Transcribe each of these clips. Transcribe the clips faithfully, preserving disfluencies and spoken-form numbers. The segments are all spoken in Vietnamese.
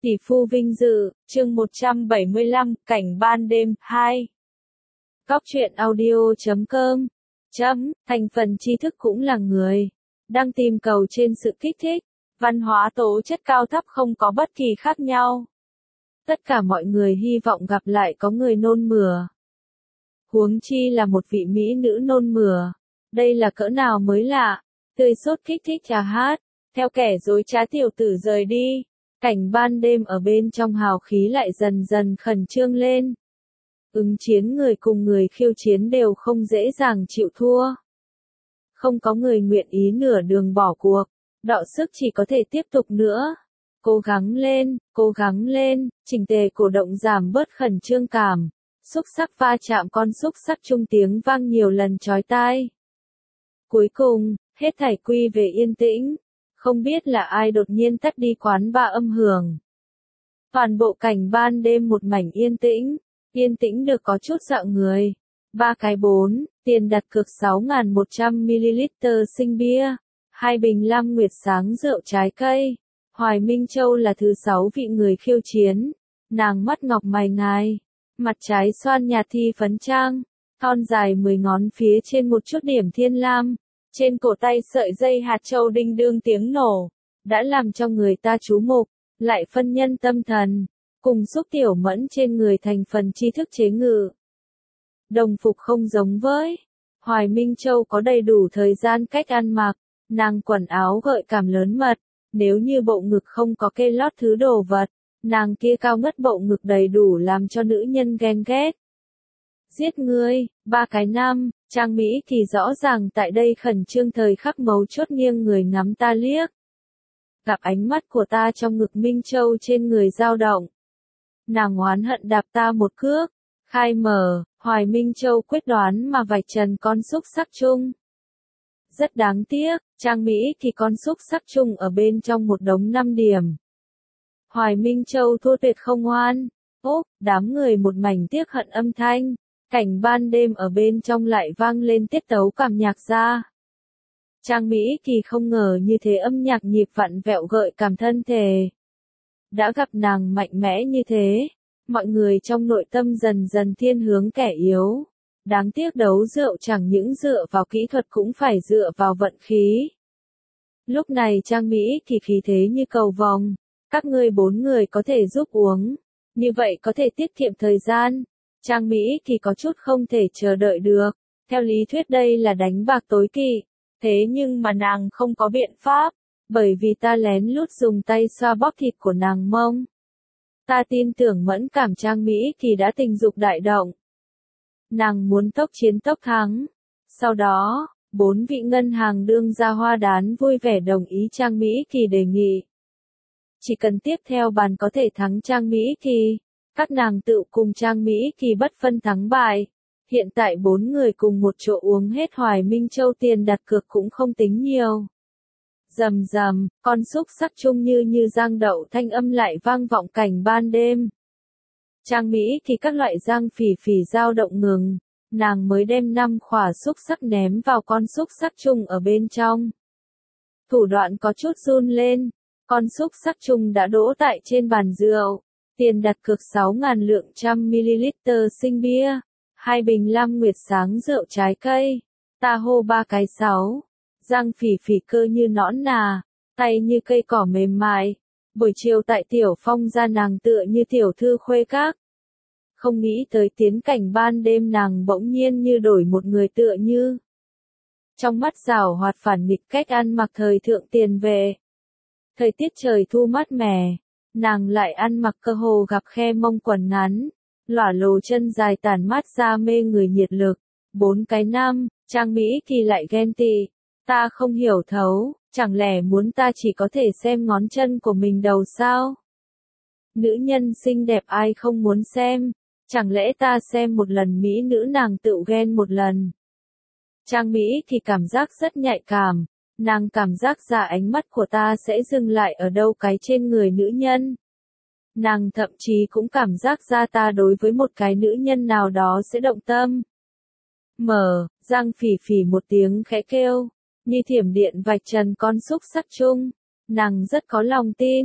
Tỷ phu vinh dự, chương một trăm bảy mươi lăm, cảnh ban đêm, hai. Góc truyện audio chấm com. Chấm, thành phần tri thức cũng là người. Đang tìm cầu trên sự kích thích. Văn hóa tố chất cao thấp không có bất kỳ khác nhau. Tất cả mọi người hy vọng gặp lại có người nôn mửa. Huống chi là một vị mỹ nữ nôn mửa. Đây là cỡ nào mới lạ. Tươi sốt kích thích trà hát. Theo kẻ dối trá tiểu tử rời đi. Cảnh ban đêm ở bên trong hào khí lại dần dần khẩn trương lên. Ứng chiến người cùng người khiêu chiến đều không dễ dàng chịu thua. Không có người nguyện ý nửa đường bỏ cuộc, đọ sức chỉ có thể tiếp tục nữa. Cố gắng lên, cố gắng lên, chỉnh tề cổ động giảm bớt khẩn trương cảm. Xúc sắc va chạm con xúc sắc chung tiếng vang nhiều lần chói tai. Cuối cùng, hết thảy quy về yên tĩnh. Không biết là ai đột nhiên tắt đi quán ba âm hưởng. Toàn bộ cảnh ban đêm một mảnh yên tĩnh, yên tĩnh được có chút dạo người. Ba cái bốn, tiền đặt cược sáu nghìn một trăm mi li lít sinh bia, hai bình lam nguyệt sáng rượu trái cây. Hoài Minh Châu là thứ sáu vị người khiêu chiến. Nàng mắt ngọc mày ngài, mặt trái xoan nhạt thi phấn trang, thon dài mười ngón phía trên một chút điểm thiên lam. Trên cổ tay sợi dây hạt châu đinh đương tiếng nổ, đã làm cho người ta chú mục, lại phân nhân tâm thần, cùng xúc tiểu mẫn trên người thành phần tri thức chế ngự. Đồng phục không giống với Hoài Minh Châu có đầy đủ thời gian cách ăn mặc, nàng quần áo gợi cảm lớn mật, nếu như bộ ngực không có kê lót thứ đồ vật, nàng kia cao ngất bộ ngực đầy đủ làm cho nữ nhân ghen ghét. Giết ngươi, ba cái nam, Trang Mỹ thì rõ ràng tại đây khẩn trương thời khắc mấu chốt nghiêng người ngắm ta liếc. Gặp ánh mắt của ta trong ngực Minh Châu trên người dao động. Nàng oán hận đạp ta một cước, khai mở, Hoài Minh Châu quyết đoán mà vạch trần con xúc sắc chung. Rất đáng tiếc, Trang Mỹ thì con xúc sắc chung ở bên trong một đống năm điểm. Hoài Minh Châu thua tuyệt không oan, ốp, đám người một mảnh tiếc hận âm thanh. Cảnh ban đêm ở bên trong lại vang lên tiết tấu cảm nhạc ra. Trang Mỹ thì không ngờ như thế âm nhạc nhịp vặn vẹo gợi cảm thân thể. Đã gặp nàng mạnh mẽ như thế, mọi người trong nội tâm dần dần thiên hướng kẻ yếu. Đáng tiếc đấu rượu chẳng những dựa vào kỹ thuật cũng phải dựa vào vận khí. Lúc này Trang Mỹ thì khí thế như cầu vồng, các ngươi bốn người có thể giúp uống, như vậy có thể tiết kiệm thời gian. Trang Mỹ thì có chút không thể chờ đợi được, theo lý thuyết đây là đánh bạc tối kỵ, thế nhưng mà nàng không có biện pháp, bởi vì ta lén lút dùng tay xoa bóp thịt của nàng mông. Ta tin tưởng mẫn cảm Trang Mỹ thì đã tình dục đại động. Nàng muốn tốc chiến tốc thắng. Sau đó, bốn vị ngân hàng đương gia hoa đán vui vẻ đồng ý Trang Mỹ thì đề nghị. Chỉ cần tiếp theo bàn có thể thắng Trang Mỹ thì các nàng tự cùng Trang Mỹ thì bất phân thắng bại. Hiện tại bốn người cùng một chỗ uống hết Hoài Minh Châu tiền đặt cược cũng không tính nhiều. Rầm rầm, con xúc sắc chung như như giang đậu thanh âm lại vang vọng cảnh ban đêm. Trang Mỹ thì các loại giang phỉ phỉ dao động ngừng, nàng mới đem năm khỏa xúc sắc ném vào con xúc sắc chung ở bên trong. Thủ đoạn có chút run lên, con xúc sắc chung đã đỗ tại trên bàn rượu. Tiền đặt cược sáu nghìn lượng trăm mi li lít sinh bia, hai bình lam nguyệt sáng rượu trái cây, ta hô ba cái sáu, giang phỉ phỉ cơ như nõn nà, tay như cây cỏ mềm mại, buổi chiều tại tiểu phong ra nàng tựa như tiểu thư khuê các. Không nghĩ tới tiến cảnh ban đêm nàng bỗng nhiên như đổi một người tựa như. Trong mắt rào hoạt phản nghịch cách ăn mặc thời thượng tiền về. Thời tiết trời thu mát mẻ. Nàng lại ăn mặc cơ hồ gặp khe mông quần ngắn, lỏa lồ chân dài tản mát ra mê người nhiệt lực. Bốn cái nam, Trang Mỹ thì lại ghen tị. Ta không hiểu thấu, chẳng lẽ muốn ta chỉ có thể xem ngón chân của mình đầu sao? Nữ nhân xinh đẹp ai không muốn xem, chẳng lẽ ta xem một lần mỹ nữ nàng tự ghen một lần? Trang Mỹ thì cảm giác rất nhạy cảm. Nàng cảm giác ra ánh mắt của ta sẽ dừng lại ở đâu cái trên người nữ nhân. Nàng thậm chí cũng cảm giác ra ta đối với một cái nữ nhân nào đó sẽ động tâm. Mở, Giang phỉ phỉ một tiếng khẽ kêu, như thiểm điện vạch trần con xúc sắc chung. Nàng rất có lòng tin,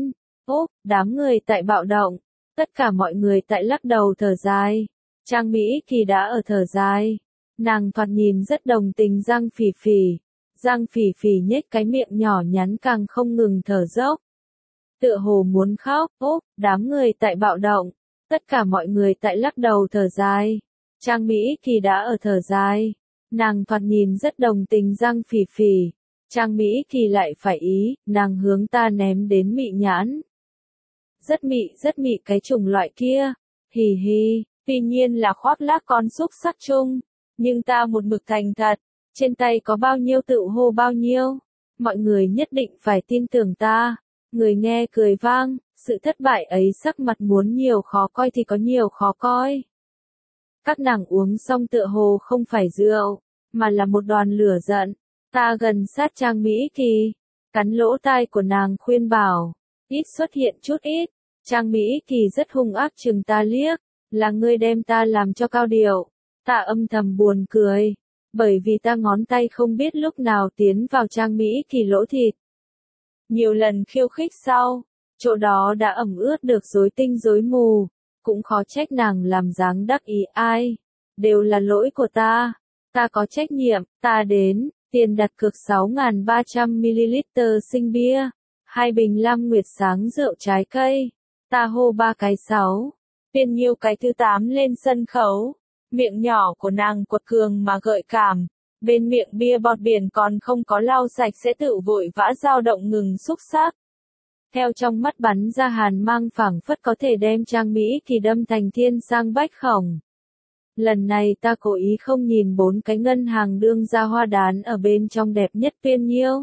Úp, đám người tại bạo động. Tất cả mọi người tại lắc đầu thở dài. Trang Mỹ Kỳ đã ở thở dài. Nàng thoạt nhìn rất đồng tình Giang Phỉ Phỉ. Giang Phỉ Phỉ nhếch cái miệng nhỏ nhắn càng không ngừng thở dốc. Tựa hồ muốn khóc. Úp, đám người tại bạo động. Tất cả mọi người tại lắc đầu thở dài. Trang Mỹ Kỳ đã ở thở dài. Nàng thoạt nhìn rất đồng tình Giang Phỉ Phỉ. Trang Mỹ Kỳ lại phải ý, nàng hướng ta ném đến mị nhãn. Rất mị, rất mị cái chủng loại kia. Hì hì, tuy nhiên là khoác lác con xúc sắc chung. Nhưng ta một mực thành thật. Trên tay có bao nhiêu tự hô bao nhiêu. Mọi người nhất định phải tin tưởng ta. Người nghe cười vang, sự thất bại ấy sắc mặt muốn nhiều khó coi thì có nhiều khó coi. Các nàng uống xong tựa hồ không phải rượu, mà là một đoàn lửa giận. Ta gần sát Trang Mỹ Kỳ, cắn lỗ tai của nàng khuyên bảo, ít xuất hiện chút ít. Trang Mỹ Kỳ rất hung ác chừng ta liếc, là ngươi đem ta làm cho cao điệu. Ta âm thầm buồn cười, bởi vì ta ngón tay không biết lúc nào tiến vào Trang Mỹ Kỳ lỗ thịt. Nhiều lần khiêu khích sau, chỗ đó đã ẩm ướt được rối tinh rối mù, cũng khó trách nàng làm dáng đắc ý ai. Đều là lỗi của ta, ta có trách nhiệm, ta đến, tiền đặt cược sáu nghìn ba trăm mi li lít sinh bia, hai bình Lam Nguyệt sáng rượu trái cây, ta hô ba cái sáu, Tiên Nhiêu cái thứ tám lên sân khấu, miệng nhỏ của nàng quật cường mà gợi cảm. Bên miệng bia bọt biển còn không có lau sạch sẽ tự vội vã dao động ngừng xúc sắc. Theo trong mắt bắn ra hàn mang phảng phất có thể đem Trang Mỹ Kỳ đâm thành thiên sang bách khổng. Lần này ta cố ý không nhìn bốn cái ngân hàng đương ra hoa đán ở bên trong đẹp nhất Tiên Nhiêu,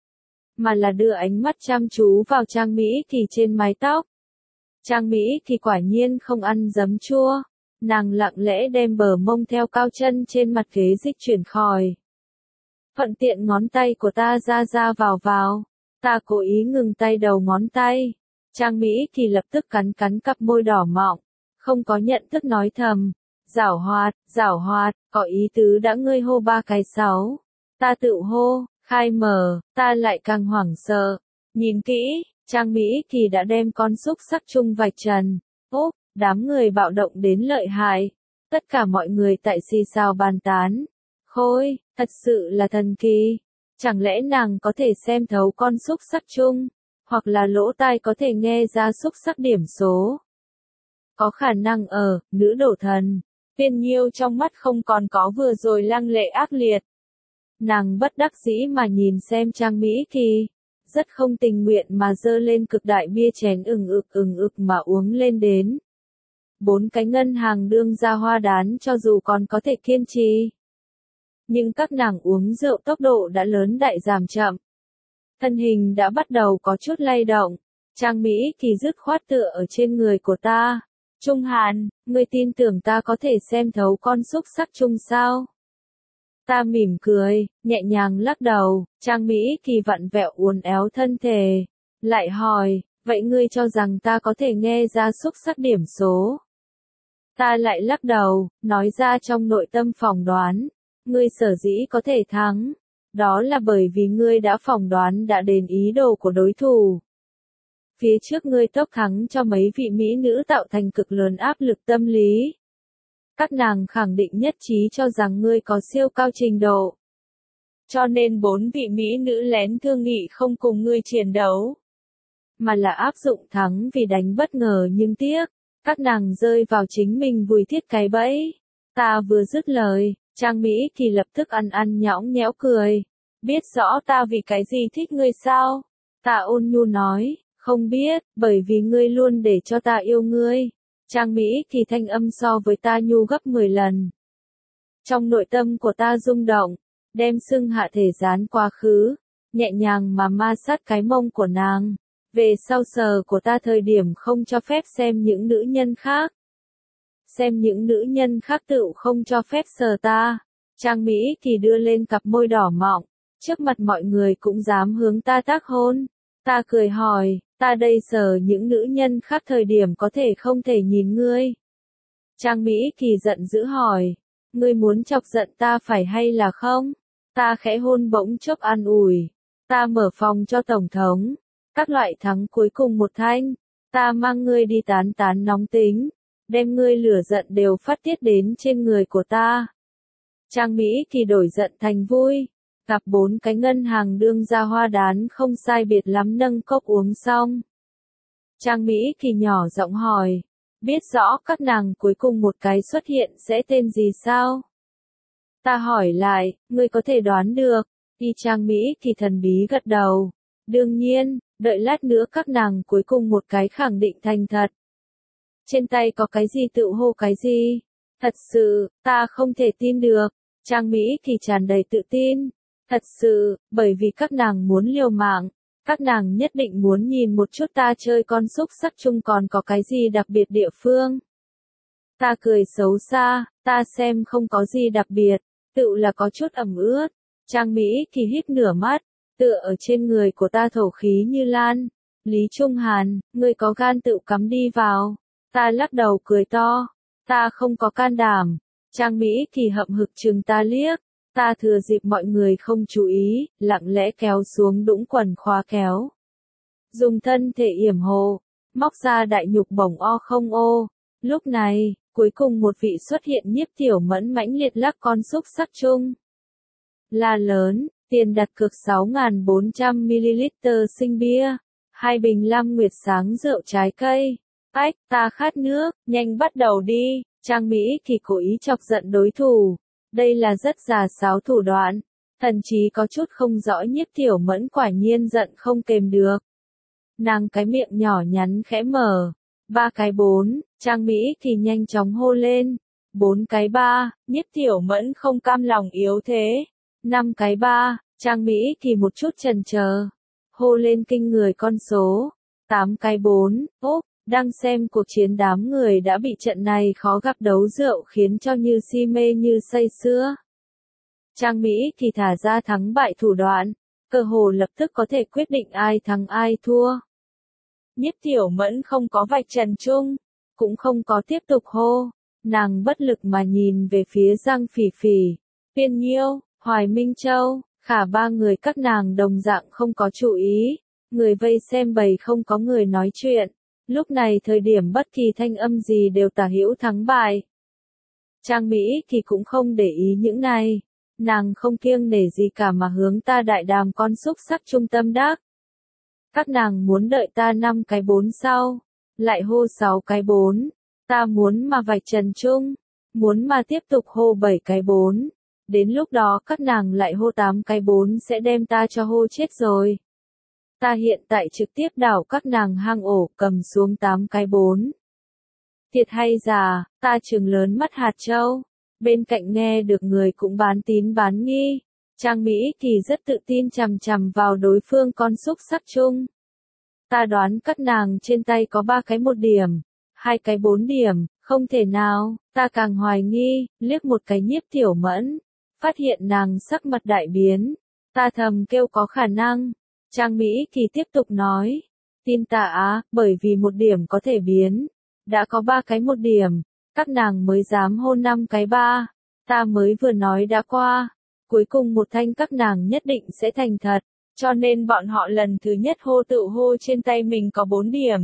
mà là đưa ánh mắt chăm chú vào Trang Mỹ Kỳ trên mái tóc. Trang Mỹ Kỳ quả nhiên không ăn giấm chua. Nàng lặng lẽ đem bờ mông theo cao chân trên mặt ghế dịch chuyển khỏi. Thuận tiện ngón tay của ta ra ra vào vào. Ta cố ý ngừng tay đầu ngón tay. Trang Mỹ Kỳ lập tức cắn cắn cặp môi đỏ mọng. Không có nhận thức nói thầm. Giảo hoạt, giảo hoạt, có ý tứ đã ngươi hô ba cái sáu. Ta tự hô, khai mở, ta lại càng hoảng sợ. Nhìn kỹ, Trang Mỹ Kỳ đã đem con xúc sắc chung vạch trần. Úp, đám người bạo động đến lợi hại. Tất cả mọi người tại xì xào bàn tán. Khôi, thật sự là thần kỳ. Chẳng lẽ nàng có thể xem thấu con xúc sắc chung, hoặc là lỗ tai có thể nghe ra xúc sắc điểm số. Có khả năng ở, nữ đổ thần. Tiên Nhiêu trong mắt không còn có vừa rồi lăng lệ ác liệt. Nàng bất đắc dĩ mà nhìn xem Trang Mỹ Kỳ. Rất không tình nguyện mà dơ lên cực đại bia chén ừng ực ừng ực mà uống lên đến. Bốn cái ngân hàng đương ra hoa đán cho dù còn có thể kiên trì. Nhưng các nàng uống rượu tốc độ đã lớn đại giảm chậm. Thân hình đã bắt đầu có chút lay động. Trang Mỹ Kỳ dứt khoát tựa ở trên người của ta. Trung Hàn, ngươi tin tưởng ta có thể xem thấu con xúc sắc chung sao? Ta mỉm cười, nhẹ nhàng lắc đầu. Trang Mỹ Kỳ vặn vẹo uốn éo thân thể. Lại hỏi, vậy ngươi cho rằng ta có thể nghe ra xúc sắc điểm số? Ta lại lắc đầu, nói ra trong nội tâm phỏng đoán. Ngươi sở dĩ có thể thắng. Đó là bởi vì ngươi đã phỏng đoán đã đến ý đồ của đối thủ. Phía trước ngươi tốc thắng cho mấy vị mỹ nữ tạo thành cực lớn áp lực tâm lý. Các nàng khẳng định nhất trí cho rằng ngươi có siêu cao trình độ. Cho nên bốn vị mỹ nữ lén thương nghị không cùng ngươi chiến đấu. Mà là áp dụng thắng vì đánh bất ngờ nhưng tiếc. Các nàng rơi vào chính mình vùi thiết cái bẫy. Ta vừa dứt lời, Trang Mỹ Kỳ lập tức ăn ăn nhõng nhẽo cười. Biết rõ ta vì cái gì thích ngươi sao? Ta ôn nhu nói, không biết, bởi vì ngươi luôn để cho ta yêu ngươi. Trang Mỹ Kỳ thanh âm so với ta nhu gấp mười lần. Trong nội tâm của ta rung động, đem sưng hạ thể dán quá khứ, nhẹ nhàng mà ma sát cái mông của nàng. Về sau sờ của ta thời điểm không cho phép xem những nữ nhân khác. Xem những nữ nhân khác tự không cho phép sờ ta. Trang Mỹ Kỳ đưa lên cặp môi đỏ mọng, trước mặt mọi người cũng dám hướng ta tác hôn. Ta cười hỏi, ta đây sờ những nữ nhân khác thời điểm có thể không thể nhìn ngươi. Trang Mỹ Kỳ giận dữ hỏi, ngươi muốn chọc giận ta phải hay là không? Ta khẽ hôn bỗng chốc an ủi, ta mở phòng cho Tổng thống. Các loại thắng cuối cùng một thanh, ta mang ngươi đi tán tán nóng tính, đem ngươi lửa giận đều phát tiết đến trên người của ta. Trang Mỹ thì đổi giận thành vui, gặp bốn cái ngân hàng đương gia hoa đán không sai biệt lắm nâng cốc uống xong. Trang Mỹ thì nhỏ giọng hỏi, biết rõ các nàng cuối cùng một cái xuất hiện sẽ tên gì sao? Ta hỏi lại, ngươi có thể đoán được, y Trang Mỹ thì thần bí gật đầu, đương nhiên, đợi lát nữa các nàng cuối cùng một cái khẳng định thành thật. Trên tay có cái gì tự hô cái gì? Thật sự, ta không thể tin được. Trang Mỹ thì tràn đầy tự tin. Thật sự, bởi vì các nàng muốn liều mạng. Các nàng nhất định muốn nhìn một chút ta chơi con xúc sắc chung còn có cái gì đặc biệt địa phương. Ta cười xấu xa, ta xem không có gì đặc biệt, tự là có chút ẩm ướt. Trang Mỹ thì híp nửa mắt, tựa ở trên người của ta thổ khí như lan. Lý Trung Hàn, ngươi có gan tự cắm đi vào. Ta lắc đầu cười to, ta không có can đảm. Trang Mỹ thì hậm hực chừng ta liếc, ta thừa dịp mọi người không chú ý, lặng lẽ kéo xuống đũng quần khóa kéo. Dùng thân thể yểm hồ, móc ra đại nhục bổng o không ô. Lúc này, cuối cùng một vị xuất hiện Nhiếp Tiểu Mẫn mãnh liệt lắc con xúc sắc chung. La lớn, tiền đặt cược sáu nghìn bốn trăm mi li lít sinh bia, hai bình Lam Nguyệt sáng rượu trái cây. Ách, ta khát nước, nhanh bắt đầu đi. Trang Mỹ thì cố ý chọc giận đối thủ. Đây là rất già sáo thủ đoạn. Thậm chí có chút không rõ Nhiếp Tiểu Mẫn quả nhiên giận không kềm được. Nàng cái miệng nhỏ nhắn khẽ mở. Ba cái bốn, Trang Mỹ thì nhanh chóng hô lên. Bốn cái ba, Nhiếp Tiểu Mẫn không cam lòng yếu thế. Năm cái ba, Trang Mỹ thì một chút chần chờ. Hô lên kinh người con số. Tám cái bốn, ốp. Đang xem cuộc chiến đám người đã bị trận này khó gặp đấu rượu khiến cho như si mê như say sưa. Trang Mỹ thì thả ra thắng bại thủ đoạn, cơ hồ lập tức có thể quyết định ai thắng ai thua. Nhiếp Tiểu Mẫn không có vạch trần chung, cũng không có tiếp tục hô, nàng bất lực mà nhìn về phía Giang Phỉ Phỉ, Tiên Nhiêu, Hoài Minh Châu, Khả ba người các nàng đồng dạng không có chú ý, người vây xem bầy không có người nói chuyện. Lúc này thời điểm bất kỳ thanh âm gì đều tả hữu thắng bại. Trang Mỹ thì cũng không để ý những này. Nàng không kiêng nể gì cả mà hướng ta đại đàm con xúc sắc trung tâm đắc. Các nàng muốn đợi ta năm cái bốn sau. Lại hô sáu cái bốn. Ta muốn mà vạch trần chung. Muốn mà tiếp tục hô bảy cái bốn. Đến lúc đó các nàng lại hô tám cái bốn sẽ đem ta cho hô chết rồi. Ta hiện tại trực tiếp đảo các nàng hang ổ cầm xuống tám cái bốn. Thiệt hay giả, ta trừng lớn mắt hạt châu. Bên cạnh nghe được người cũng bán tín bán nghi. Trang Mỹ thì rất tự tin chằm chằm vào đối phương con xúc sắc chung. Ta đoán các nàng trên tay có ba cái một điểm, hai cái bốn điểm, không thể nào, ta càng hoài nghi, liếc một cái Nhiếp Tiểu Mẫn. Phát hiện nàng sắc mặt đại biến. Ta thầm kêu có khả năng. Trang Mỹ thì tiếp tục nói, tin ta á, bởi vì một điểm có thể biến, đã có ba cái một điểm, các nàng mới dám hô năm cái ba, ta mới vừa nói đã qua, cuối cùng một thanh các nàng nhất định sẽ thành thật, cho nên bọn họ lần thứ nhất hô tự hô trên tay mình có bốn điểm.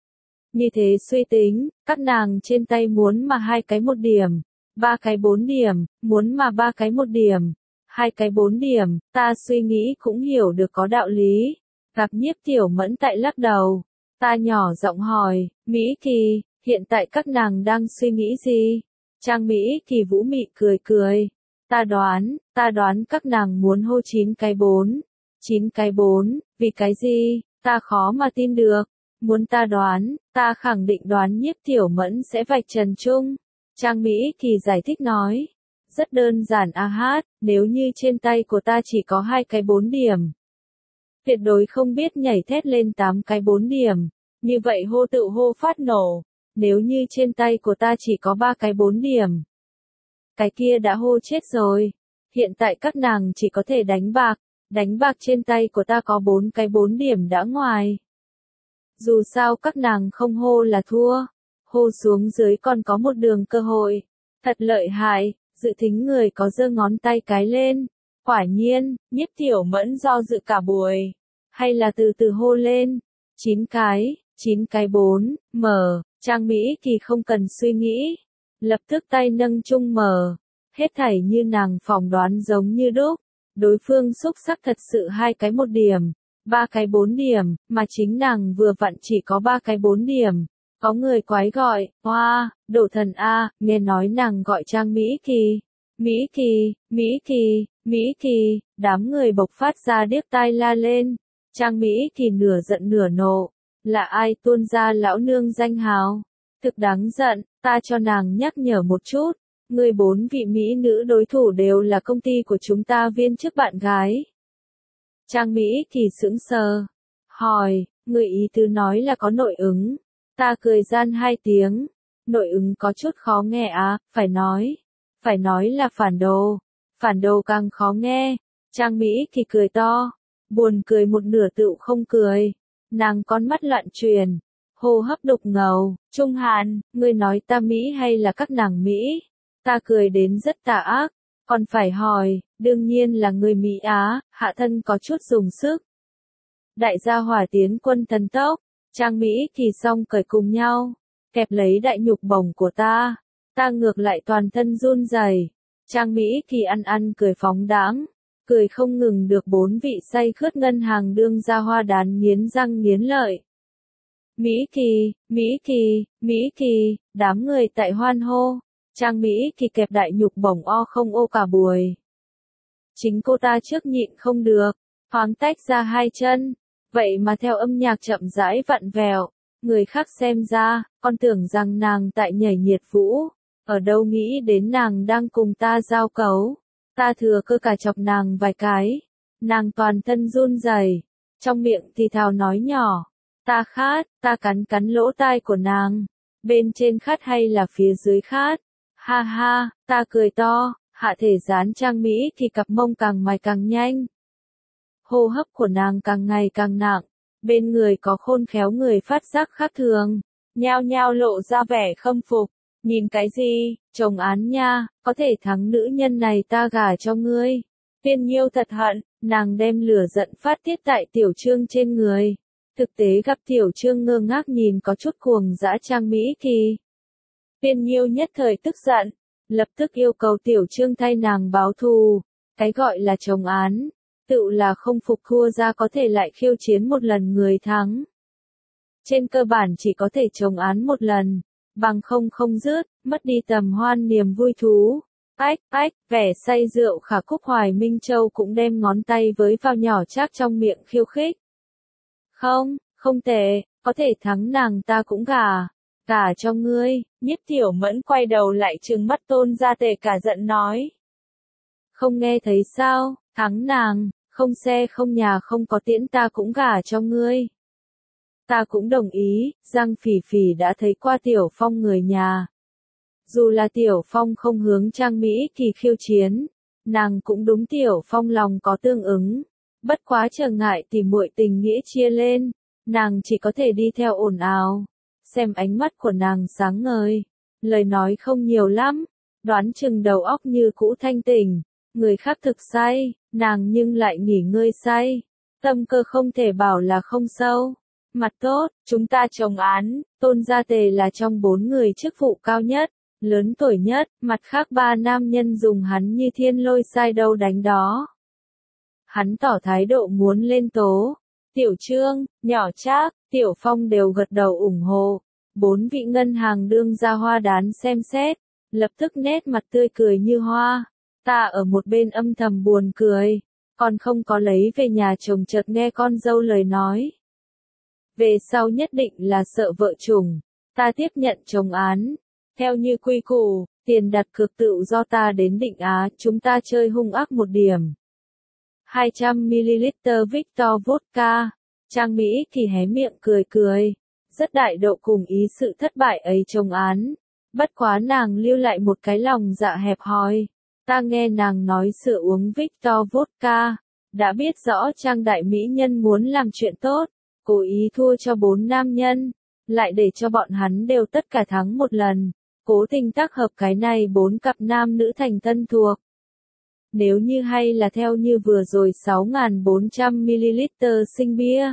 Như thế suy tính, các nàng trên tay muốn mà hai cái một điểm, ba cái bốn điểm, muốn mà ba cái một điểm. Hai cái bốn điểm, ta suy nghĩ cũng hiểu được có đạo lý. Gặp Nhiếp Tiểu Mẫn tại lắc đầu. Ta nhỏ giọng hỏi, Mỹ thì, hiện tại các nàng đang suy nghĩ gì? Trang Mỹ thì vũ mị cười cười. Ta đoán, ta đoán các nàng muốn hô chín cái bốn. Chín cái bốn, vì cái gì? Ta khó mà tin được. Muốn ta đoán, ta khẳng định đoán Nhiếp Tiểu Mẫn sẽ vạch trần chung. Trang Mỹ thì giải thích nói. Rất đơn giản a hát, nếu như trên tay của ta chỉ có hai cái bốn điểm. Tuyệt đối không biết nhảy thét lên tám cái bốn điểm. Như vậy hô tự hô phát nổ. Nếu như trên tay của ta chỉ có ba cái bốn điểm. Cái kia đã hô chết rồi. Hiện tại các nàng chỉ có thể đánh bạc. Đánh bạc trên tay của ta có bốn cái bốn điểm đã ngoài. Dù sao các nàng không hô là thua. Hô xuống dưới còn có một đường cơ hội. Thật lợi hại. Dự thính người có giơ ngón tay cái lên. Quả nhiên, Nhiếp Tiểu Mẫn do dự cả buổi. hay là từ từ hô lên. Chín cái, chín cái bốn, mở, Trang Mỹ thì không cần suy nghĩ. Lập tức tay nâng chung mở. Hết thảy như nàng phỏng đoán giống như đúc. Đối phương xúc sắc thật sự hai cái một điểm, ba cái bốn điểm, mà chính nàng vừa vặn chỉ có ba cái bốn điểm. Có người quái gọi, hoa, đổ thần A, nghe nói nàng gọi Trang Mỹ Kỳ. Mỹ Kỳ, Mỹ Kỳ, Mỹ Kỳ, đám người bộc phát ra điếc tai la lên. Trang Mỹ Kỳ nửa giận nửa nộ. Là ai tuôn ra lão nương danh hào? Thực đáng giận, ta cho nàng nhắc nhở một chút. Người bốn vị mỹ nữ đối thủ đều là công ty của chúng ta viên chức bạn gái. Trang Mỹ Kỳ sững sờ. Hỏi, người ý tứ nói là có nội ứng. Ta cười gian hai tiếng. Nội ứng có chút khó nghe à, phải nói. Phải nói là phản đồ. Phản đồ càng khó nghe. Trang Mỹ Kỳ cười to. Buồn cười một nửa tựu không cười. Nàng con mắt loạn truyền. Hô hấp đục ngầu. Trung Hàn, ngươi nói ta Mỹ hay là các nàng Mỹ? Ta cười đến rất tà ác. Còn phải hỏi, đương nhiên là người Mỹ Á, hạ thân có chút dùng sức. Đại gia hỏa tiến quân thần tốc. Trang Mỹ Kỳ xong cởi cùng nhau. Kẹp lấy đại nhục bổng của ta. Ta ngược lại toàn thân run rẩy. Trang Mỹ Kỳ ăn ăn cười phóng đãng. Cười không ngừng được bốn vị say khướt ngân hàng đương ra hoa đán nghiến răng nghiến lợi. Mỹ Kỳ, Mỹ Kỳ, Mỹ Kỳ, đám người tại hoan hô. Trang Mỹ Kỳ kẹp đại nhục bổng o không ô cả buổi. Chính cô ta trước nhịn không được, thoáng tách ra hai chân. Vậy mà theo âm nhạc chậm rãi vặn vẹo, người khác xem ra, con tưởng rằng nàng tại nhảy nhiệt vũ. Ở đâu nghĩ đến nàng đang cùng ta giao cấu. Ta thừa cơ cả chọc nàng vài cái. Nàng toàn thân run rẩy, trong miệng thì thào nói nhỏ. Ta khát, ta cắn cắn lỗ tai của nàng. Bên trên khát hay là phía dưới khát? Ha ha, ta cười to, hạ thể dán Trang Mỹ thì cặp mông càng mài càng nhanh. Hô hấp của nàng càng ngày càng nặng. Bên người có khôn khéo người phát giác khác thường. Nhao nhao lộ ra vẻ khâm phục. Nhìn cái gì, chồng án nha, có thể thắng nữ nhân này ta gả cho ngươi. Tiên Nhiêu thật hận, nàng đem lửa giận phát tiết tại Tiểu Trương trên người. Thực tế gặp Tiểu Trương ngơ ngác nhìn có chút cuồng dã Trang Mỹ Kỳ. Tiên Nhiêu nhất thời tức giận, lập tức yêu cầu Tiểu Trương thay nàng báo thù. Cái gọi là chồng án, tự là không phục thua ra có thể lại khiêu chiến một lần người thắng. Trên cơ bản chỉ có thể chồng án một lần. Bằng không không dứt, mất đi tầm hoan niềm vui thú. Ách, ách, vẻ say rượu Khả Cúc Hoài Minh Châu cũng đem ngón tay với vào nhỏ chác trong miệng khiêu khích. Không, không tệ, có thể thắng nàng ta cũng gả. Gả cho ngươi, Nhiếp Tiểu Mẫn quay đầu lại trừng mắt Tôn Gia Tề cả giận nói. Không nghe thấy sao, thắng nàng, không xe không nhà không có tiễn ta cũng gả cho ngươi. Ta cũng đồng ý, Giang Phỉ Phỉ đã thấy qua Tiểu Phong người nhà. Dù là Tiểu Phong không hướng Trang Mỹ Kỳ khiêu chiến, nàng cũng đúng Tiểu Phong lòng có tương ứng. Bất quá trở ngại tìm muội tình nghĩa chia lên, nàng chỉ có thể đi theo ồn ào. Xem ánh mắt của nàng sáng ngời, lời nói không nhiều lắm, đoán chừng đầu óc như cũ thanh tỉnh. Người khác thực say, nàng nhưng lại nghỉ ngơi say. Tâm cơ không thể bảo là không sâu. Mặt tốt, chúng ta chồng án, Tôn Gia Tề là trong bốn người chức vụ cao nhất, lớn tuổi nhất, mặt khác ba nam nhân dùng hắn như thiên lôi sai đâu đánh đó. Hắn tỏ thái độ muốn lên tố. Tiểu Trương, nhỏ Trác, Tiểu Phong đều gật đầu ủng hộ. Bốn vị ngân hàng đương ra hoa đán xem xét, lập tức nét mặt tươi cười như hoa. Ta ở một bên âm thầm buồn cười, còn không có lấy về nhà chồng chợt nghe con dâu lời nói. Về sau nhất định là sợ vợ chồng, ta tiếp nhận chồng án. Theo như quy củ, tiền đặt cược tự do ta đến định Á, chúng ta chơi hung ác một điểm. hai trăm mi li lít Victor Vodka, Trang Mỹ thì hé miệng cười cười, rất đại độ cùng ý sự thất bại ấy chồng án. Bất quá nàng lưu lại một cái lòng dạ hẹp hòi. Ta nghe nàng nói sữa uống Victor Vodka, đã biết rõ Trang đại mỹ nhân muốn làm chuyện tốt. Cố ý thua cho bốn nam nhân, lại để cho bọn hắn đều tất cả thắng một lần, cố tình tác hợp cái này bốn cặp nam nữ thành thân thuộc. Nếu như hay là theo như vừa rồi sáu nghìn bốn trăm mi-li-lít sinh bia.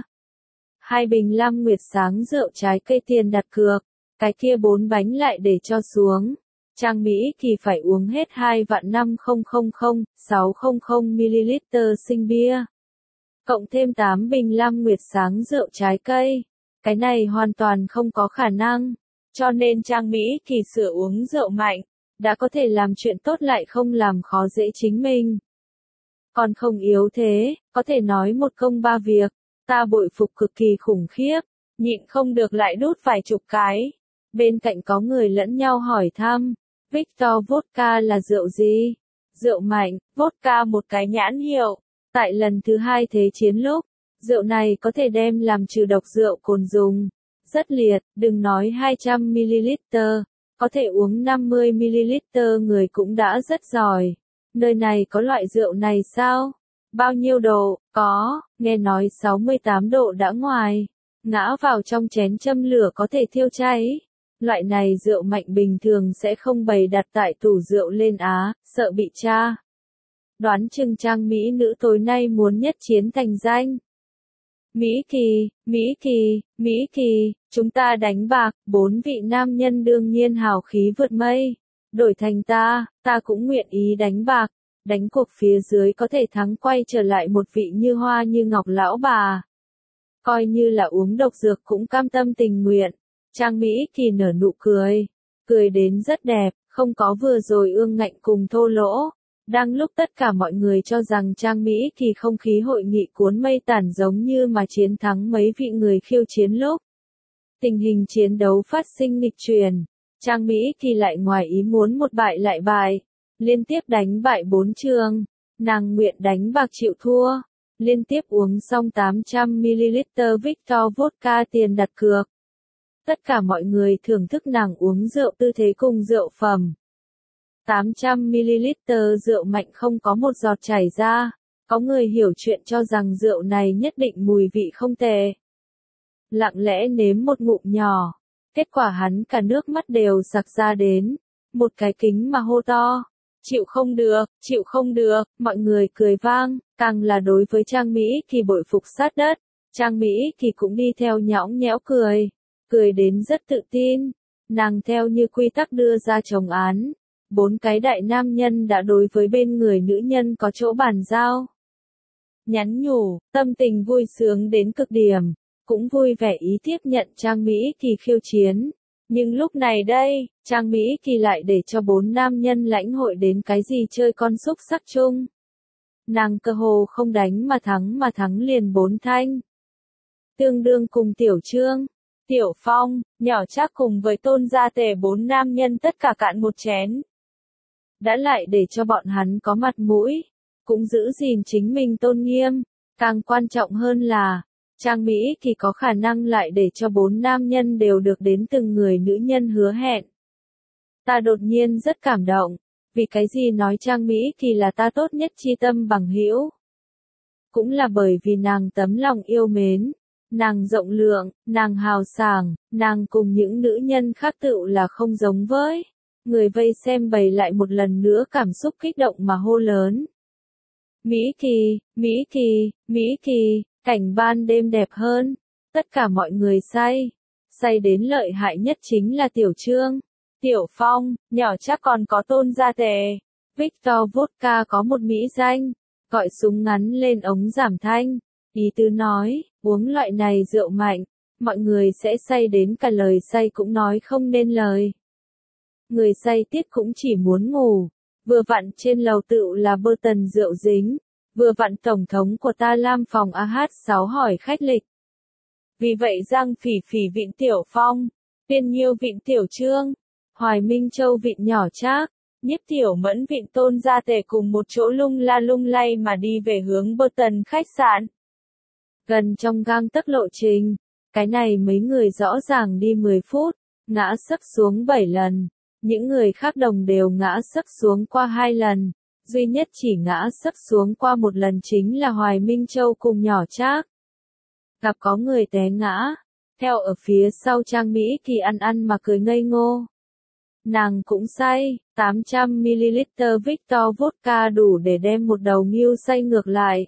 Hai bình Lam Nguyệt sáng rượu trái cây tiền đặt cược. Cái kia bốn bánh lại để cho xuống. Trang Mỹ Kỳ phải uống hết hai vạn năm nghìn sáu trăm mi-li-lít sinh bia. Cộng thêm tám bình Lam Nguyệt sáng rượu trái cây. Cái này hoàn toàn không có khả năng. Cho nên Trang Mỹ Kỳ sửa uống rượu mạnh. Đã có thể làm chuyện tốt lại không làm khó dễ chính mình. Còn không yếu thế, có thể nói một công ba việc. Ta bội phục cực kỳ khủng khiếp. Nhịn không được lại đút vài chục cái. Bên cạnh có người lẫn nhau hỏi thăm. Victor Vodka là rượu gì? Rượu mạnh, vodka một cái nhãn hiệu. Tại lần thứ hai thế chiến lúc, rượu này có thể đem làm trừ độc rượu cồn dùng. Rất liệt, đừng nói hai trăm mi-li-lít, có thể uống năm mươi mi-li-lít người cũng đã rất giỏi. Nơi này có loại rượu này sao? Bao nhiêu độ? Có, nghe nói sáu mươi tám độ đã ngoài. Ngã vào trong chén châm lửa có thể thiêu cháy. Loại này rượu mạnh bình thường sẽ không bày đặt tại tủ rượu lên Á, sợ bị tra. Đoán chừng Trang Mỹ nữ tối nay muốn nhất chiến thành danh. Mỹ Kỳ, Mỹ Kỳ, Mỹ Kỳ, chúng ta đánh bạc, bốn vị nam nhân đương nhiên hào khí vượt mây. Đổi thành ta, ta cũng nguyện ý đánh bạc, đánh cuộc phía dưới có thể thắng quay trở lại một vị như hoa như ngọc lão bà. Coi như là uống độc dược cũng cam tâm tình nguyện. Trang Mỹ Kỳ nở nụ cười, cười đến rất đẹp, không có vừa rồi ương ngạnh cùng thô lỗ. Đang lúc tất cả mọi người cho rằng Trang Mỹ Kỳ không khí hội nghị cuốn mây tản giống như mà chiến thắng mấy vị người khiêu chiến lúc. Tình hình chiến đấu phát sinh nghịch chuyển, Trang Mỹ Kỳ lại ngoài ý muốn một bại lại bại, liên tiếp đánh bại bốn trường, nàng nguyện đánh bạc chịu thua, liên tiếp uống xong tám trăm mi-li-lít Victor Vodka tiền đặt cược. Tất cả mọi người thưởng thức nàng uống rượu tư thế cùng rượu phẩm. tám trăm mi-li-lít rượu mạnh không có một giọt chảy ra, có người hiểu chuyện cho rằng rượu này nhất định mùi vị không tệ. Lặng lẽ nếm một ngụm nhỏ, kết quả hắn cả nước mắt đều sặc ra đến, một cái kính mà hô to. Chịu không được, chịu không được, mọi người cười vang, càng là đối với Trang Mỹ Kỳ bội phục sát đất. Trang Mỹ Kỳ cũng đi theo nhõng nhẽo cười, cười đến rất tự tin, nàng theo như quy tắc đưa ra chống án. Bốn cái đại nam nhân đã đối với bên người nữ nhân có chỗ bàn giao. Nhắn nhủ, tâm tình vui sướng đến cực điểm, cũng vui vẻ ý tiếp nhận Trang Mỹ Kỳ khiêu chiến. Nhưng lúc này đây, Trang Mỹ Kỳ lại để cho bốn nam nhân lãnh hội đến cái gì chơi con xúc sắc chung. Nàng cơ hồ không đánh mà thắng mà thắng liền bốn thanh. Tương đương cùng Tiểu Trương, Tiểu Phong, Nhỏ Trác cùng với Tôn Gia Tề bốn nam nhân tất cả cạn một chén. Đã lại để cho bọn hắn có mặt mũi, cũng giữ gìn chính mình tôn nghiêm, càng quan trọng hơn là, Trang Mỹ Kỳ có khả năng lại để cho bốn nam nhân đều được đến từng người nữ nhân hứa hẹn. Ta đột nhiên rất cảm động, vì cái gì nói Trang Mỹ Kỳ là ta tốt nhất chi tâm bằng hữu. Cũng là bởi vì nàng tấm lòng yêu mến, nàng rộng lượng, nàng hào sảng, nàng cùng những nữ nhân khác tựu là không giống với. Người vây xem bày lại một lần nữa cảm xúc kích động mà hô lớn. Mỹ Kỳ, Mỹ Kỳ, Mỹ Kỳ, cảnh ban đêm đẹp hơn. Tất cả mọi người say. Say đến lợi hại nhất chính là Tiểu Trương, Tiểu Phong, Nhỏ Trác còn có Tôn Gia Tề. Victor Vodka có một mỹ danh, gọi súng ngắn lên ống giảm thanh. Ý tứ nói, uống loại này rượu mạnh, mọi người sẽ say đến cả lời say cũng nói không nên lời. Người say tiết cũng chỉ muốn ngủ, vừa vặn trên lầu tựu là bơ tần rượu dính, vừa vặn tổng thống của ta Lam phòng A H sáu hỏi khách lịch. Vì vậy Giang Phỉ Phỉ vịn Tiểu Phong, Tiên Nhiêu vịn Tiểu Trương, Hoài Minh Châu vịn Nhỏ Trác, Nhiếp Tiểu Mẫn vịn Tôn Gia Tề cùng một chỗ lung la lung lay mà đi về hướng bơ tần khách sạn. Gần trong gang tấc lộ trình, cái này mấy người rõ ràng đi mười phút, ngã sấp xuống bảy lần. Những người khác đồng đều ngã sấp xuống qua hai lần, duy nhất chỉ ngã sấp xuống qua một lần chính là Hoài Minh Châu cùng Nhỏ Trác. Gặp có người té ngã, theo ở phía sau Trang Mỹ Kỳ ăn ăn mà cười ngây ngô. Nàng cũng say, tám trăm mi li lít Victor vodka đủ để đem một đầu ngưu say ngược lại.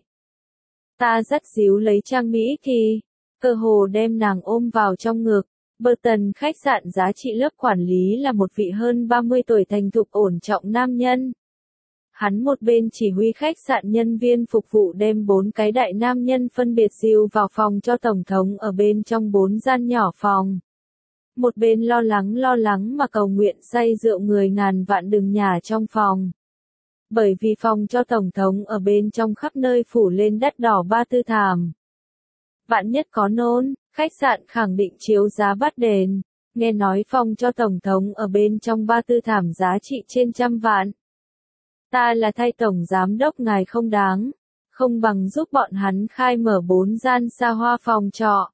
Ta dắt díu lấy Trang Mỹ Kỳ, cơ hồ đem nàng ôm vào trong ngực. Burton khách sạn giá trị lớp quản lý là một vị hơn ba mươi tuổi thành thục ổn trọng nam nhân. Hắn một bên chỉ huy khách sạn nhân viên phục vụ đem bốn cái đại nam nhân phân biệt dìu vào phòng cho Tổng thống ở bên trong bốn gian nhỏ phòng. Một bên lo lắng lo lắng mà cầu nguyện say rượu người ngàn vạn đừng nhả trong phòng. Bởi vì phòng cho Tổng thống ở bên trong khắp nơi phủ lên đắt đỏ ba tư thảm. Vạn nhất có nôn, khách sạn khẳng định chiếu giá bắt đền. Nghe nói phòng cho Tổng thống ở bên trong ba tư thảm giá trị trên trăm vạn. Ta là thay Tổng Giám đốc ngài không đáng, không bằng giúp bọn hắn khai mở bốn gian xa hoa phòng trọ.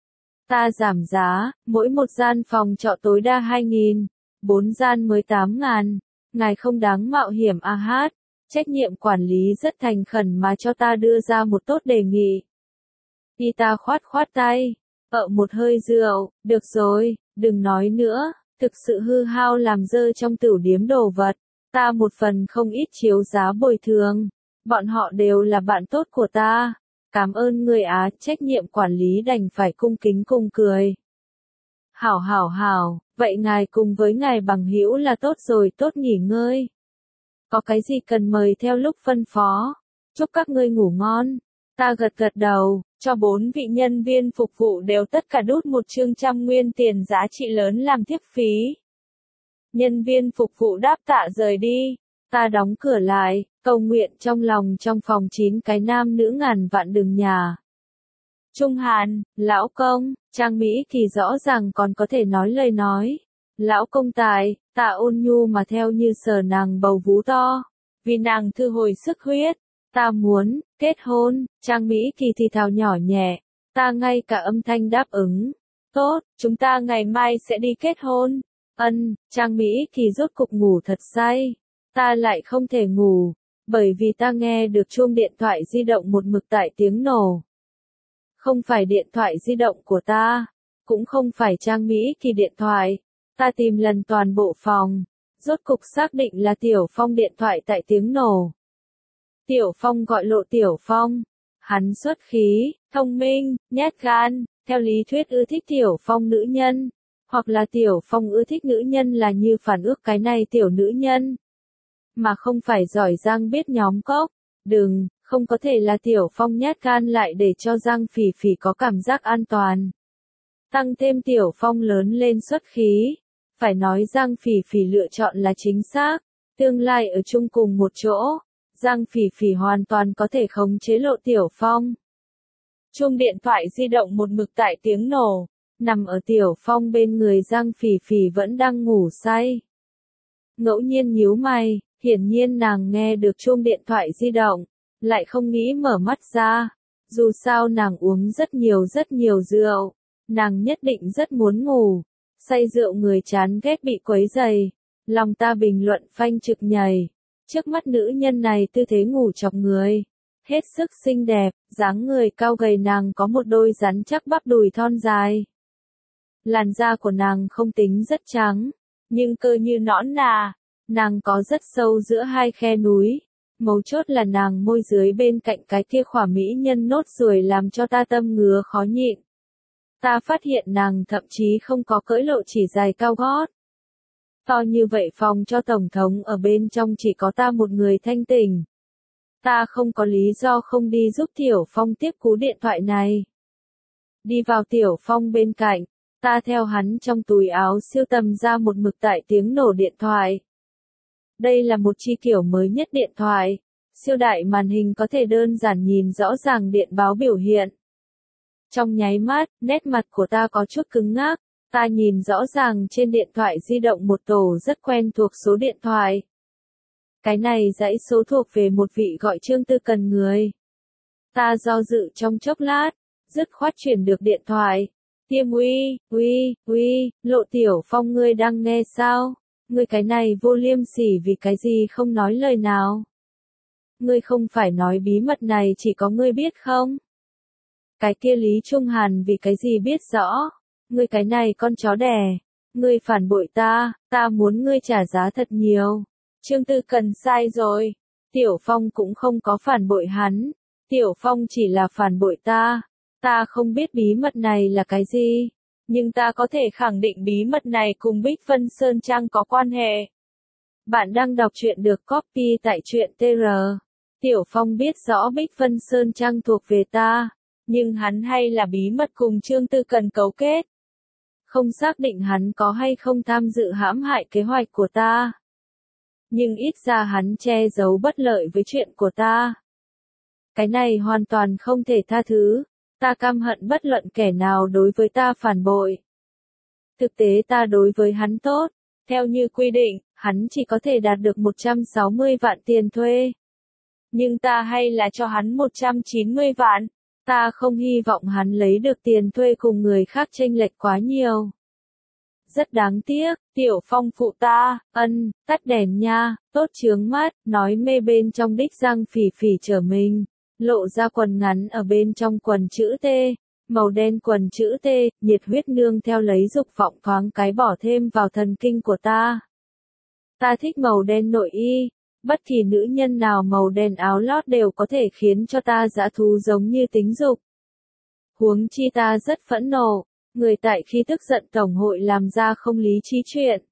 Ta giảm giá, mỗi một gian phòng trọ tối đa hai nghìn, bốn gian mới tám ngàn, ngài không đáng mạo hiểm a hát, trách nhiệm quản lý rất thành khẩn mà cho ta đưa ra một tốt đề nghị. Y ta khoát khoát tay, ợ một hơi rượu, được rồi, đừng nói nữa, thực sự hư hao làm dơ trong tửu điếm đồ vật. Ta một phần không ít chiếu giá bồi thường, bọn họ đều là bạn tốt của ta. Cảm ơn người Á, trách nhiệm quản lý đành phải cung kính cùng cười. Hảo hảo hảo, vậy ngài cùng với ngài bằng hữu là tốt rồi, tốt nghỉ ngơi. Có cái gì cần mời theo lúc phân phó, chúc các ngươi ngủ ngon. Ta gật gật đầu, cho bốn vị nhân viên phục vụ đều tất cả đút một chương trăm nguyên tiền giá trị lớn làm tiếp phí. Nhân viên phục vụ đáp tạ rời đi, ta đóng cửa lại, cầu nguyện trong lòng trong phòng chín cái nam nữ ngàn vạn đừng nhà. Trung Hàn, lão công, Trang Mỹ Kỳ rõ ràng còn có thể nói lời nói. Lão công tài, tạ ôn nhu mà theo như sờ nàng bầu vú to, vì nàng thư hồi sức huyết. Ta muốn, kết hôn, Trang Mỹ Kỳ thì thào nhỏ nhẹ, ta ngay cả âm thanh đáp ứng. Tốt, chúng ta ngày mai sẽ đi kết hôn. Ân, Trang Mỹ Kỳ rốt cục ngủ thật say. Ta lại không thể ngủ, bởi vì ta nghe được chuông điện thoại di động một mực tại tiếng nổ. Không phải điện thoại di động của ta, cũng không phải Trang Mỹ Kỳ điện thoại. Ta tìm lần toàn bộ phòng, rốt cục xác định là Tiểu Phong điện thoại tại tiếng nổ. Tiểu Phong gọi Lộ Tiểu Phong. Hắn xuất khí, thông minh, nhát gan, theo lý thuyết ưa thích Tiểu Phong nữ nhân. Hoặc là Tiểu Phong ưa thích nữ nhân là như phản ước cái này tiểu nữ nhân. Mà không phải giỏi giang biết nhóm cốc. Đừng, không có thể là Tiểu Phong nhát gan lại để cho Giang Phỉ Phỉ có cảm giác an toàn. Tăng thêm Tiểu Phong lớn lên xuất khí. Phải nói Giang Phỉ Phỉ lựa chọn là chính xác. Tương lai ở chung cùng một chỗ, Giang Phỉ Phỉ hoàn toàn có thể khống chế Lộ Tiểu Phong. Chuông điện thoại di động một mực tại tiếng nổ. Nằm ở Tiểu Phong bên người Giang Phỉ Phỉ vẫn đang ngủ say. Ngẫu nhiên nhíu mày, hiển nhiên nàng nghe được chuông điện thoại di động, lại không nghĩ mở mắt ra. Dù sao nàng uống rất nhiều rất nhiều rượu, nàng nhất định rất muốn ngủ. Say rượu người chán ghét bị quấy rầy, lòng ta bình luận phanh trực nhảy. Trước mắt nữ nhân này tư thế ngủ chọc người, hết sức xinh đẹp, dáng người cao gầy nàng có một đôi rắn chắc bắp đùi thon dài. Làn da của nàng không tính rất trắng, nhưng cơ như nõn nà, nàng có rất sâu giữa hai khe núi. Mấu chốt là nàng môi dưới bên cạnh cái kia khỏa mỹ nhân nốt ruồi làm cho ta tâm ngứa khó nhịn. Ta phát hiện nàng thậm chí không có cưỡi lộ chỉ dài cao gót. To như vậy phòng cho Tổng thống ở bên trong chỉ có ta một người thanh tỉnh. Ta không có lý do không đi giúp Tiểu Phong tiếp cú điện thoại này. Đi vào Tiểu Phong bên cạnh, ta theo hắn trong túi áo siêu tầm ra một mực tại tiếng nổ điện thoại. Đây là một chi kiểu mới nhất điện thoại. Siêu đại màn hình có thể đơn giản nhìn rõ ràng điện báo biểu hiện. Trong nháy mắt, nét mặt của ta có chút cứng ngắc. Ta nhìn rõ ràng trên điện thoại di động một tổ rất quen thuộc số điện thoại. Cái này dãy số thuộc về một vị gọi Trương Tư Cần người. Ta do dự trong chốc lát, dứt khoát chuyển được điện thoại. Tiêm uy, uy, uy, Lộ Tiểu Phong ngươi đang nghe sao? Ngươi cái này vô liêm sỉ vì cái gì không nói lời nào? Ngươi không phải nói bí mật này chỉ có ngươi biết không? Cái kia Lý Trung Hàn vì cái gì biết rõ? Ngươi cái này con chó đẻ, Ngươi phản bội ta, ta muốn ngươi trả giá thật nhiều. Trương Tư Cần sai rồi. Tiểu Phong cũng không có phản bội hắn. Tiểu Phong chỉ là phản bội ta. Ta không biết bí mật này là cái gì. Nhưng ta có thể khẳng định bí mật này cùng Bích Vân Sơn Trang có quan hệ. Bạn đang đọc truyện được copy tại truyện tê rờ. Tiểu Phong biết rõ Bích Vân Sơn Trang thuộc về ta. Nhưng hắn hay là bí mật cùng Trương Tư Cần cấu kết. Không xác định hắn có hay không tham dự hãm hại kế hoạch của ta. Nhưng ít ra hắn che giấu bất lợi với chuyện của ta. Cái này hoàn toàn không thể tha thứ. Ta căm hận bất luận kẻ nào đối với ta phản bội. Thực tế ta đối với hắn tốt. Theo như quy định, hắn chỉ có thể đạt được một trăm sáu mươi vạn tiền thuê. Nhưng ta hay là cho hắn một trăm chín mươi vạn. Ta không hy vọng hắn lấy được tiền thuê cùng người khác chênh lệch quá nhiều. Rất đáng tiếc, Tiểu Phong phụ ta, ân, tắt đèn nha, tốt chướng mắt, nói mê bên trong đích răng phỉ phỉ trở mình, lộ ra quần ngắn ở bên trong quần chữ T, màu đen quần chữ T, nhiệt huyết nương theo lấy dục vọng thoáng cái bỏ thêm vào thần kinh của ta. Ta thích màu đen nội y, bất kỳ nữ nhân nào màu đen áo lót đều có thể khiến cho ta dã thú giống như tính dục. Huống chi ta rất phẫn nộ. Người tại khi tức giận tổng hội làm ra không lý trí chuyện.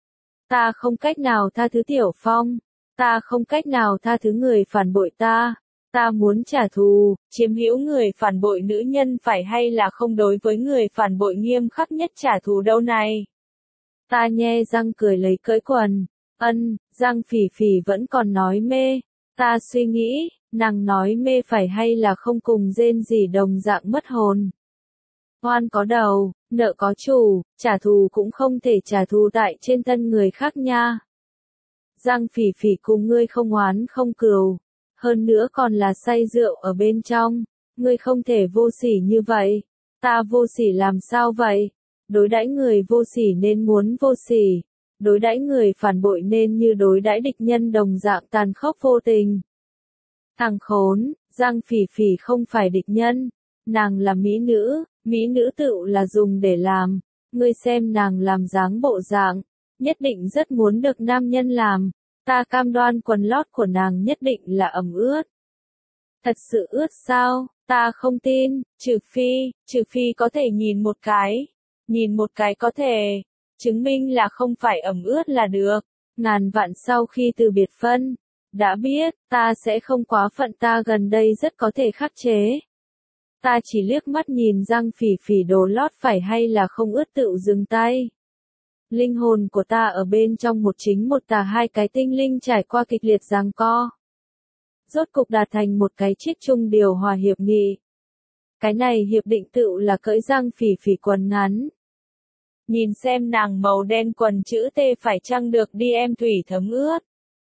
Ta không cách nào tha thứ Tiểu Phong. Ta không cách nào tha thứ người phản bội ta. Ta muốn trả thù, chiếm hữu người phản bội nữ nhân phải hay là không đối với người phản bội nghiêm khắc nhất trả thù đâu này. Ta nhe răng cười lấy cởi quần. Ân, Giang Phỉ Phỉ vẫn còn nói mê. Ta suy nghĩ, nàng nói mê phải hay là không cùng rên gì đồng dạng mất hồn. Oan có đầu, nợ có chủ, trả thù cũng không thể trả thù tại trên thân người khác nha. Giang Phỉ Phỉ cùng ngươi không oán không cừu, hơn nữa còn là say rượu ở bên trong, ngươi không thể vô sỉ như vậy. Ta vô sỉ làm sao vậy? Đối đãi người vô sỉ nên muốn vô sỉ, đối đãi người phản bội nên như đối đãi địch nhân đồng dạng tàn khốc vô tình. Thằng khốn, Giang Phỉ Phỉ không phải địch nhân, nàng là mỹ nữ. Mỹ nữ tựu là dùng để làm, ngươi xem nàng làm dáng bộ dạng, nhất định rất muốn được nam nhân làm, ta cam đoan quần lót của nàng nhất định là ẩm ướt. Thật sự ướt sao, ta không tin, trừ phi, trừ phi có thể nhìn một cái, nhìn một cái có thể, chứng minh là không phải ẩm ướt là được, ngàn vạn sau khi từ biệt phân, đã biết, ta sẽ không quá phận ta gần đây rất có thể khắc chế. Ta chỉ liếc mắt nhìn Giang Phỉ Phỉ đồ lót phải hay là không ướt tựu dừng tay. Linh hồn của ta ở bên trong một chính một tà hai cái tinh linh trải qua kịch liệt giằng co. Rốt cục đạt thành một cái chiếc chung điều hòa hiệp nghị. Cái này hiệp định tựu là cởi Giang Phỉ Phỉ quần ngắn. Nhìn xem nàng màu đen quần chữ T phải chăng được đi em thủy thấm ướt.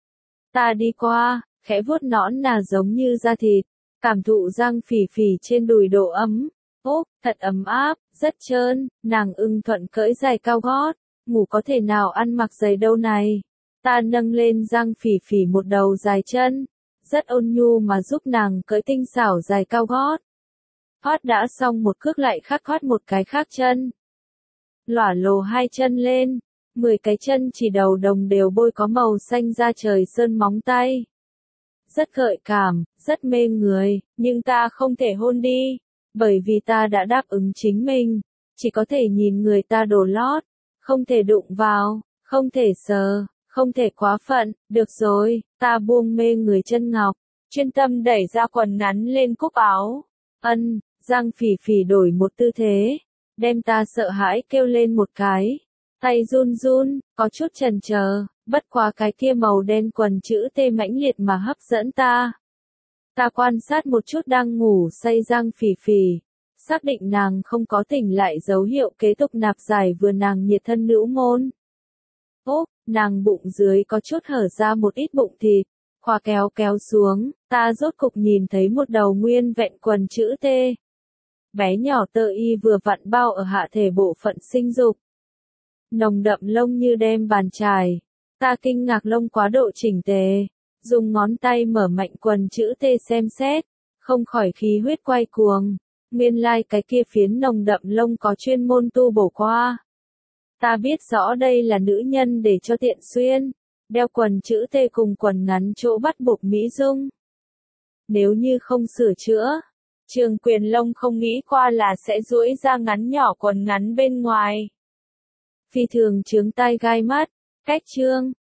Ta đi qua, khẽ vuốt nõn nà giống như da thịt. Cảm thụ Giang Phỉ Phỉ trên đùi độ ấm, ốp, thật ấm áp, rất trơn, nàng ưng thuận cởi giày cao gót, ngủ có thể nào ăn mặc giày đâu này. Ta nâng lên Giang Phỉ Phỉ một đầu dài chân, rất ôn nhu mà giúp nàng cởi tinh xảo giày cao gót. Thoát đã xong một cước lại khắc thoát một cái khác chân. Lỏa lồ hai chân lên, mười cái chân chỉ đầu đồng đều bôi có màu xanh da trời sơn móng tay. Rất gợi cảm, rất mê người, nhưng ta không thể hôn đi, bởi vì ta đã đáp ứng chính mình, chỉ có thể nhìn người ta đồ lót, không thể đụng vào, không thể sờ, không thể quá phận, được rồi, ta buông mê người chân ngọc, chuyên tâm đẩy ra quần ngắn lên cúc áo. Ân, Giang Phỉ Phỉ đổi một tư thế, đem ta sợ hãi kêu lên một cái, tay run run, có chút chần chờ. Bất quá cái kia màu đen quần chữ T mãnh liệt mà hấp dẫn ta. Ta quan sát một chút đang ngủ say Giang Phỉ Phỉ, xác định nàng không có tỉnh lại dấu hiệu kế tục nạp giải vừa nàng nhiệt thân nữ môn. Ốp, nàng bụng dưới có chút hở ra một ít bụng thịt, khóa kéo kéo xuống, ta rốt cục nhìn thấy một đầu nguyên vẹn quần chữ T. Bé nhỏ tơ y vừa vặn bao ở hạ thể bộ phận sinh dục. Nồng đậm lông như đem bàn chải. Ta kinh ngạc lông quá độ chỉnh tề, dùng ngón tay mở mạnh quần chữ T xem xét, không khỏi khí huyết quay cuồng, nguyên lai like cái kia phiến nồng đậm lông có chuyên môn tu bổ qua. Ta biết rõ đây là nữ nhân để cho tiện xuyên. Đeo quần chữ T cùng quần ngắn chỗ bắt buộc Mỹ Dung. Nếu như không sửa chữa, Trường Quyền Long không nghĩ qua là sẽ duỗi ra ngắn nhỏ quần ngắn bên ngoài. Phi thường chướng tai gai mắt. Cách chương